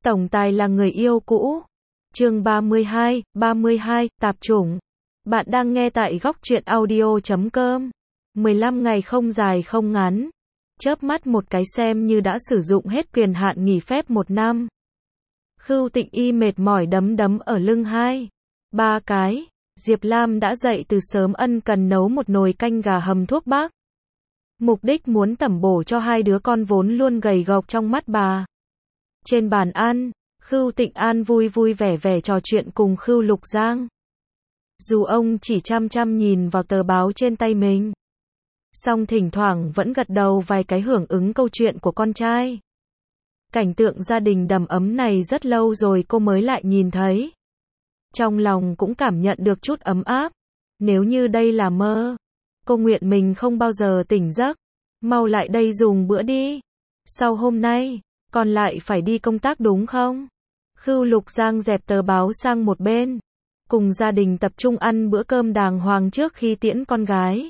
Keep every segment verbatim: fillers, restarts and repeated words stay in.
Tổng tài là người yêu cũ. Chương ba mươi hai, ba mươi hai, tạp chủng. Bạn đang nghe tại góc truyện audio chấm com. mười lăm ngày không dài không ngắn. Chớp mắt một cái xem như đã sử dụng hết quyền hạn nghỉ phép một năm. Khưu Tịnh Y mệt mỏi đấm đấm ở lưng hai, ba cái. Diệp Lam đã dậy từ sớm ân cần nấu một nồi canh gà hầm thuốc bắc. Mục đích muốn tẩm bổ cho hai đứa con vốn luôn gầy gộc trong mắt bà. Trên bàn ăn, Khưu Tịnh An vui vui vẻ vẻ trò chuyện cùng Khưu Lục Giang. Dù ông chỉ chăm chăm nhìn vào tờ báo trên tay mình, song thỉnh thoảng vẫn gật đầu vài cái hưởng ứng câu chuyện của con trai. Cảnh tượng gia đình đầm ấm này rất lâu rồi cô mới lại nhìn thấy. Trong lòng cũng cảm nhận được chút ấm áp. Nếu như đây là mơ, cô nguyện mình không bao giờ tỉnh giấc. Mau lại đây dùng bữa đi. Sau hôm nay, còn lại phải đi công tác đúng không? Khưu Lục Giang dẹp tờ báo sang một bên, cùng gia đình tập trung ăn bữa cơm đàng hoàng trước khi tiễn con gái.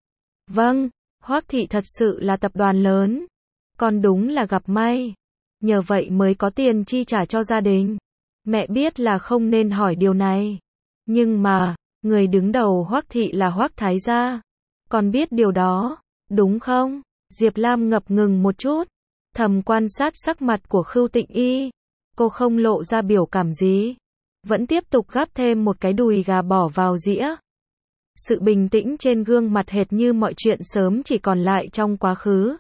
Vâng, Hoắc thị thật sự là tập đoàn lớn. Con đúng là gặp may. Nhờ vậy mới có tiền chi trả cho gia đình. Mẹ biết là không nên hỏi điều này. Nhưng mà, người đứng đầu Hoắc thị là Hoắc Thái gia. Con biết điều đó, đúng không? Diệp Lam ngập ngừng một chút, thầm quan sát sắc mặt của Khưu Tịnh Y. Cô không lộ ra biểu cảm gì, vẫn tiếp tục gắp thêm một cái đùi gà bỏ vào dĩa. Sự bình tĩnh trên gương mặt hệt như mọi chuyện sớm chỉ còn lại trong quá khứ.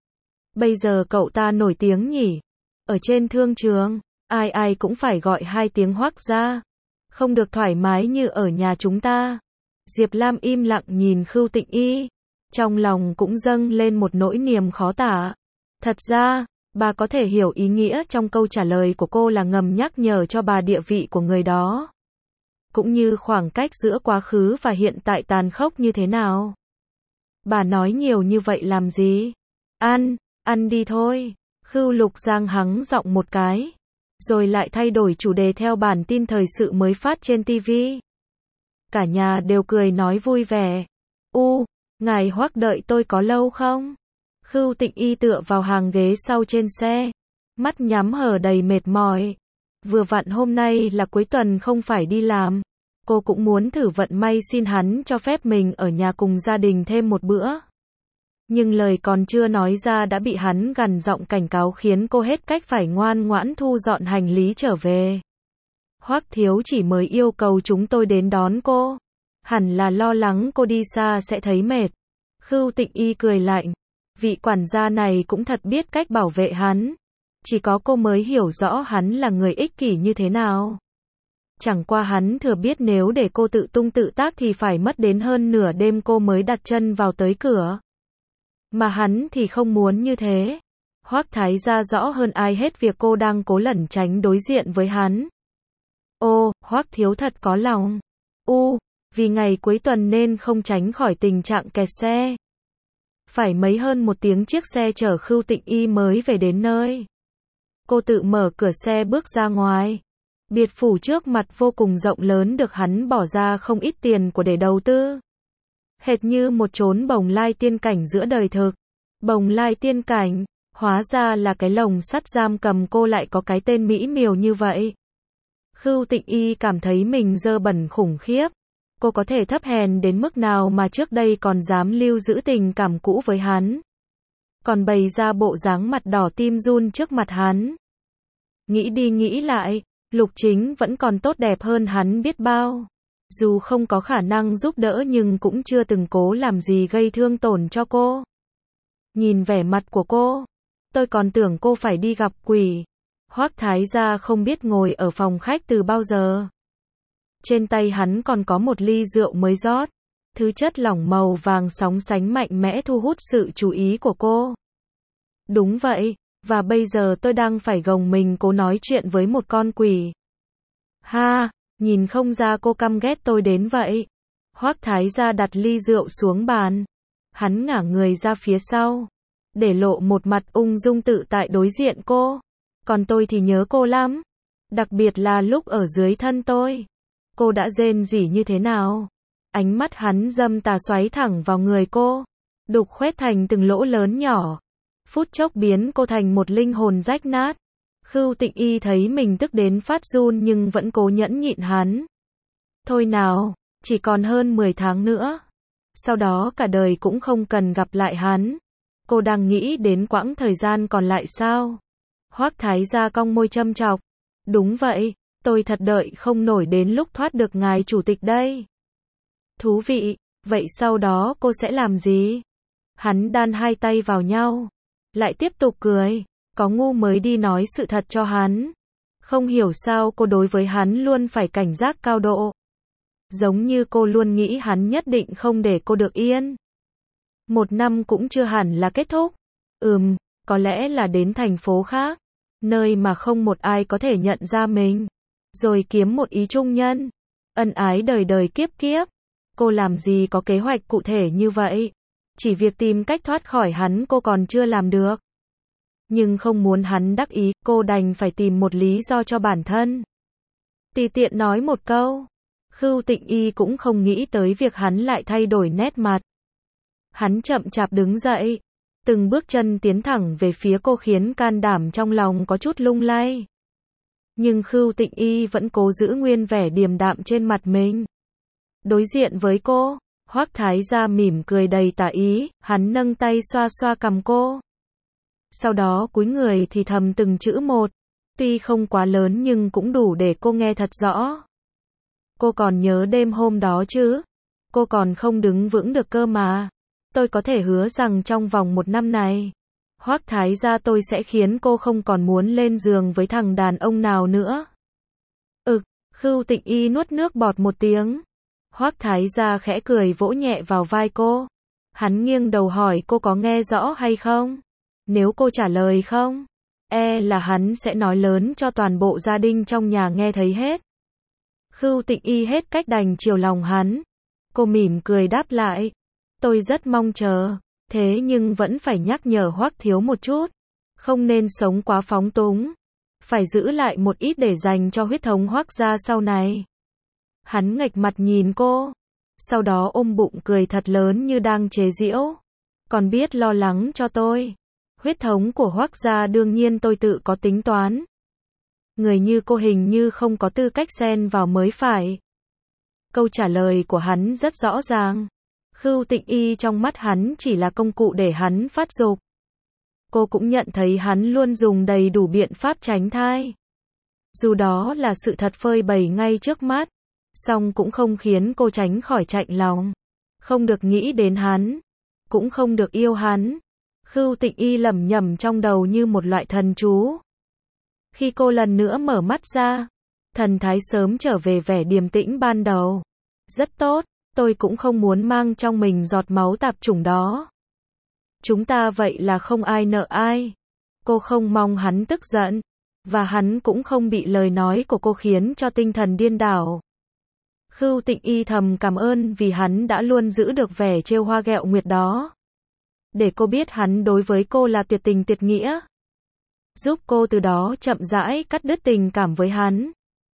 Bây giờ cậu ta nổi tiếng nhỉ? Ở trên thương trường, ai ai cũng phải gọi hai tiếng Hoắc gia. Không được thoải mái như ở nhà chúng ta. Diệp Lam im lặng nhìn Khưu Tịnh Y, trong lòng cũng dâng lên một nỗi niềm khó tả. Thật ra, bà có thể hiểu ý nghĩa trong câu trả lời của cô là ngầm nhắc nhở cho bà địa vị của người đó. Cũng như khoảng cách giữa quá khứ và hiện tại tàn khốc như thế nào. Bà nói nhiều như vậy làm gì? Ăn, ăn đi thôi. Khưu Lục Giang hắng giọng một cái, rồi lại thay đổi chủ đề theo bản tin thời sự mới phát trên ti vi. Cả nhà đều cười nói vui vẻ. U, ngài Hoắc đợi tôi có lâu không? Khưu Tịnh Y tựa vào hàng ghế sau trên xe, mắt nhắm hở đầy mệt mỏi. Vừa vặn hôm nay là cuối tuần không phải đi làm. Cô cũng muốn thử vận may xin hắn cho phép mình ở nhà cùng gia đình thêm một bữa. Nhưng lời còn chưa nói ra đã bị hắn gằn giọng cảnh cáo khiến cô hết cách phải ngoan ngoãn thu dọn hành lý trở về. Hoắc thiếu chỉ mới yêu cầu chúng tôi đến đón cô. Hẳn là lo lắng cô đi xa sẽ thấy mệt. Khưu Tịnh Y cười lạnh. Vị quản gia này cũng thật biết cách bảo vệ hắn. Chỉ có cô mới hiểu rõ hắn là người ích kỷ như thế nào. Chẳng qua hắn thừa biết nếu để cô tự tung tự tác thì phải mất đến hơn nửa đêm cô mới đặt chân vào tới cửa. Mà hắn thì không muốn như thế. Hoắc Thái gia rõ hơn ai hết việc cô đang cố lẩn tránh đối diện với hắn. Ô, Hoắc thiếu thật có lòng. U, vì ngày cuối tuần nên không tránh khỏi tình trạng kẹt xe. Phải mấy hơn một tiếng chiếc xe chở Khưu Tịnh Y mới về đến nơi. Cô tự mở cửa xe bước ra ngoài. Biệt phủ trước mặt vô cùng rộng lớn được hắn bỏ ra không ít tiền của để đầu tư. Hệt như một chốn bồng lai tiên cảnh giữa đời thực. Bồng lai tiên cảnh, hóa ra là cái lồng sắt giam cầm cô lại có cái tên mỹ miều như vậy. Khưu Tịnh Y cảm thấy mình dơ bẩn khủng khiếp. Cô có thể thấp hèn đến mức nào mà trước đây còn dám lưu giữ tình cảm cũ với hắn. Còn bày ra bộ dáng mặt đỏ tim run trước mặt hắn. Nghĩ đi nghĩ lại, Lục Chính vẫn còn tốt đẹp hơn hắn biết bao. Dù không có khả năng giúp đỡ nhưng cũng chưa từng cố làm gì gây thương tổn cho cô. Nhìn vẻ mặt của cô, tôi còn tưởng cô phải đi gặp quỷ. Hoắc Thái gia không biết ngồi ở phòng khách từ bao giờ. Trên tay hắn còn có một ly rượu mới rót. Thứ chất lỏng màu vàng sóng sánh mạnh mẽ thu hút sự chú ý của cô. Đúng vậy, và bây giờ tôi đang phải gồng mình cố nói chuyện với một con quỷ. Ha, nhìn không ra cô căm ghét tôi đến vậy. Hoắc Thái gia đặt ly rượu xuống bàn. Hắn ngả người ra phía sau, để lộ một mặt ung dung tự tại đối diện cô. Còn tôi thì nhớ cô lắm. Đặc biệt là lúc ở dưới thân tôi. Cô đã rên rỉ như thế nào? Ánh mắt hắn dâm tà xoáy thẳng vào người cô, đục khoét thành từng lỗ lớn nhỏ. Phút chốc biến cô thành một linh hồn rách nát. Khưu Tịnh Y thấy mình tức đến phát run nhưng vẫn cố nhẫn nhịn hắn. Thôi nào, chỉ còn hơn mười tháng nữa. Sau đó cả đời cũng không cần gặp lại hắn. Cô đang nghĩ đến quãng thời gian còn lại sao? Hoắc Thái gia cong môi châm chọc. Đúng vậy, tôi thật đợi không nổi đến lúc thoát được ngài chủ tịch đây. Thú vị, vậy sau đó cô sẽ làm gì? Hắn đan hai tay vào nhau, lại tiếp tục cười. Có ngu mới đi nói sự thật cho hắn. Không hiểu sao cô đối với hắn luôn phải cảnh giác cao độ. Giống như cô luôn nghĩ hắn nhất định không để cô được yên. Một năm cũng chưa hẳn là kết thúc. Ừm, có lẽ là đến thành phố khác, nơi mà không một ai có thể nhận ra mình. Rồi kiếm một ý trung nhân. Ân ái đời đời kiếp kiếp. Cô làm gì có kế hoạch cụ thể như vậy. Chỉ việc tìm cách thoát khỏi hắn cô còn chưa làm được. Nhưng không muốn hắn đắc ý, cô đành phải tìm một lý do cho bản thân. Tùy tiện nói một câu. Khưu Tịnh Y cũng không nghĩ tới việc hắn lại thay đổi nét mặt. Hắn chậm chạp đứng dậy, từng bước chân tiến thẳng về phía cô khiến can đảm trong lòng có chút lung lay. Nhưng Khưu Tịnh Y vẫn cố giữ nguyên vẻ điềm đạm trên mặt mình. Đối diện với cô, Hoắc Thái gia mỉm cười đầy tà ý, hắn nâng tay xoa xoa cằm cô. Sau đó cúi người thì thầm từng chữ một, tuy không quá lớn nhưng cũng đủ để cô nghe thật rõ. Cô còn nhớ đêm hôm đó chứ? Cô còn không đứng vững được cơ mà. Tôi có thể hứa rằng trong vòng một năm này, Hoắc Thái gia tôi sẽ khiến cô không còn muốn lên giường với thằng đàn ông nào nữa. Ực, Khưu Tịnh Y nuốt nước bọt một tiếng. Hoắc Thái gia khẽ cười vỗ nhẹ vào vai cô. Hắn nghiêng đầu hỏi cô có nghe rõ hay không? Nếu cô trả lời không, e là hắn sẽ nói lớn cho toàn bộ gia đình trong nhà nghe thấy hết. Khưu Tịnh Y hết cách đành chiều lòng hắn. Cô mỉm cười đáp lại. Tôi rất mong chờ, thế nhưng vẫn phải nhắc nhở Hoắc thiếu một chút. Không nên sống quá phóng túng. Phải giữ lại một ít để dành cho huyết thống Hoắc gia sau này. Hắn nghệch mặt nhìn cô. Sau đó ôm bụng cười thật lớn như đang chế giễu. Còn biết lo lắng cho tôi. Huyết thống của Hoắc gia đương nhiên tôi tự có tính toán. Người như cô hình như không có tư cách xen vào mới phải. Câu trả lời của hắn rất rõ ràng. Khưu Tịnh Y trong mắt hắn chỉ là công cụ để hắn phát dục. Cô cũng nhận thấy hắn luôn dùng đầy đủ biện pháp tránh thai. Dù đó là sự thật phơi bày ngay trước mắt, song cũng không khiến cô tránh khỏi chạnh lòng. Không được nghĩ đến hắn, cũng không được yêu hắn. Khưu Tịnh Y lẩm nhẩm trong đầu như một loại thần chú. Khi cô lần nữa mở mắt ra, thần thái sớm trở về vẻ điềm tĩnh ban đầu. Rất tốt, tôi cũng không muốn mang trong mình giọt máu tạp chủng đó. Chúng ta vậy là không ai nợ ai. Cô không mong hắn tức giận, và hắn cũng không bị lời nói của cô khiến cho tinh thần điên đảo. Khưu Tịnh Y thầm cảm ơn vì hắn đã luôn giữ được vẻ trêu hoa ghẹo nguyệt đó. Để cô biết hắn đối với cô là tuyệt tình tuyệt nghĩa. Giúp cô từ đó chậm rãi cắt đứt tình cảm với hắn.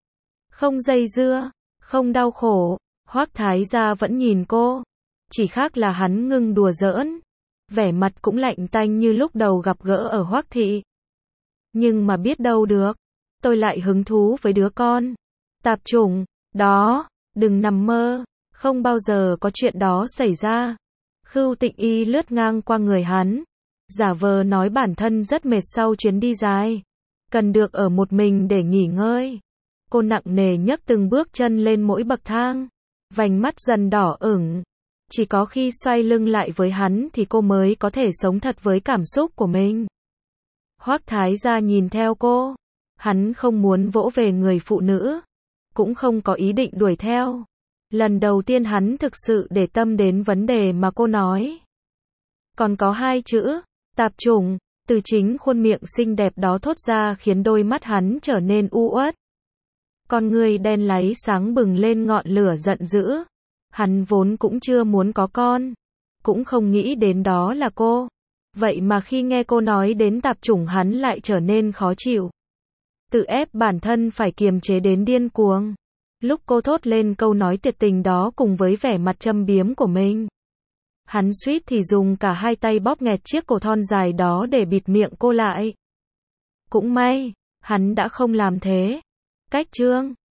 Không dây dưa, không đau khổ, Hoắc Thái gia vẫn nhìn cô. Chỉ khác là hắn ngưng đùa giỡn. Vẻ mặt cũng lạnh tanh như lúc đầu gặp gỡ ở Hoắc thị. Nhưng mà biết đâu được, tôi lại hứng thú với đứa con tạp chủng đó, đừng nằm mơ, không bao giờ có chuyện đó xảy ra. Khưu Tịnh Y lướt ngang qua người hắn, giả vờ nói bản thân rất mệt sau chuyến đi dài, cần được ở một mình để nghỉ ngơi. Cô nặng nề nhấc từng bước chân lên mỗi bậc thang, vành mắt dần đỏ ửng. Chỉ có khi xoay lưng lại với hắn thì cô mới có thể sống thật với cảm xúc của mình. Hoắc Thái gia nhìn theo cô, hắn không muốn vỗ về người phụ nữ, cũng không có ý định đuổi theo. Lần đầu tiên hắn thực sự để tâm đến vấn đề mà cô nói. Còn có hai chữ, tạp chủng, từ chính khuôn miệng xinh đẹp đó thốt ra khiến đôi mắt hắn trở nên u uất. Con người đen láy sáng bừng lên ngọn lửa giận dữ. Hắn vốn cũng chưa muốn có con, cũng không nghĩ đến đó là cô. Vậy mà khi nghe cô nói đến tạp chủng hắn lại trở nên khó chịu. Tự ép bản thân phải kiềm chế đến điên cuồng. Lúc cô thốt lên câu nói tuyệt tình đó cùng với vẻ mặt châm biếm của mình, hắn suýt thì dùng cả hai tay bóp nghẹt chiếc cổ thon dài đó để bịt miệng cô lại. Cũng may, Hắn đã không làm thế. Cách chương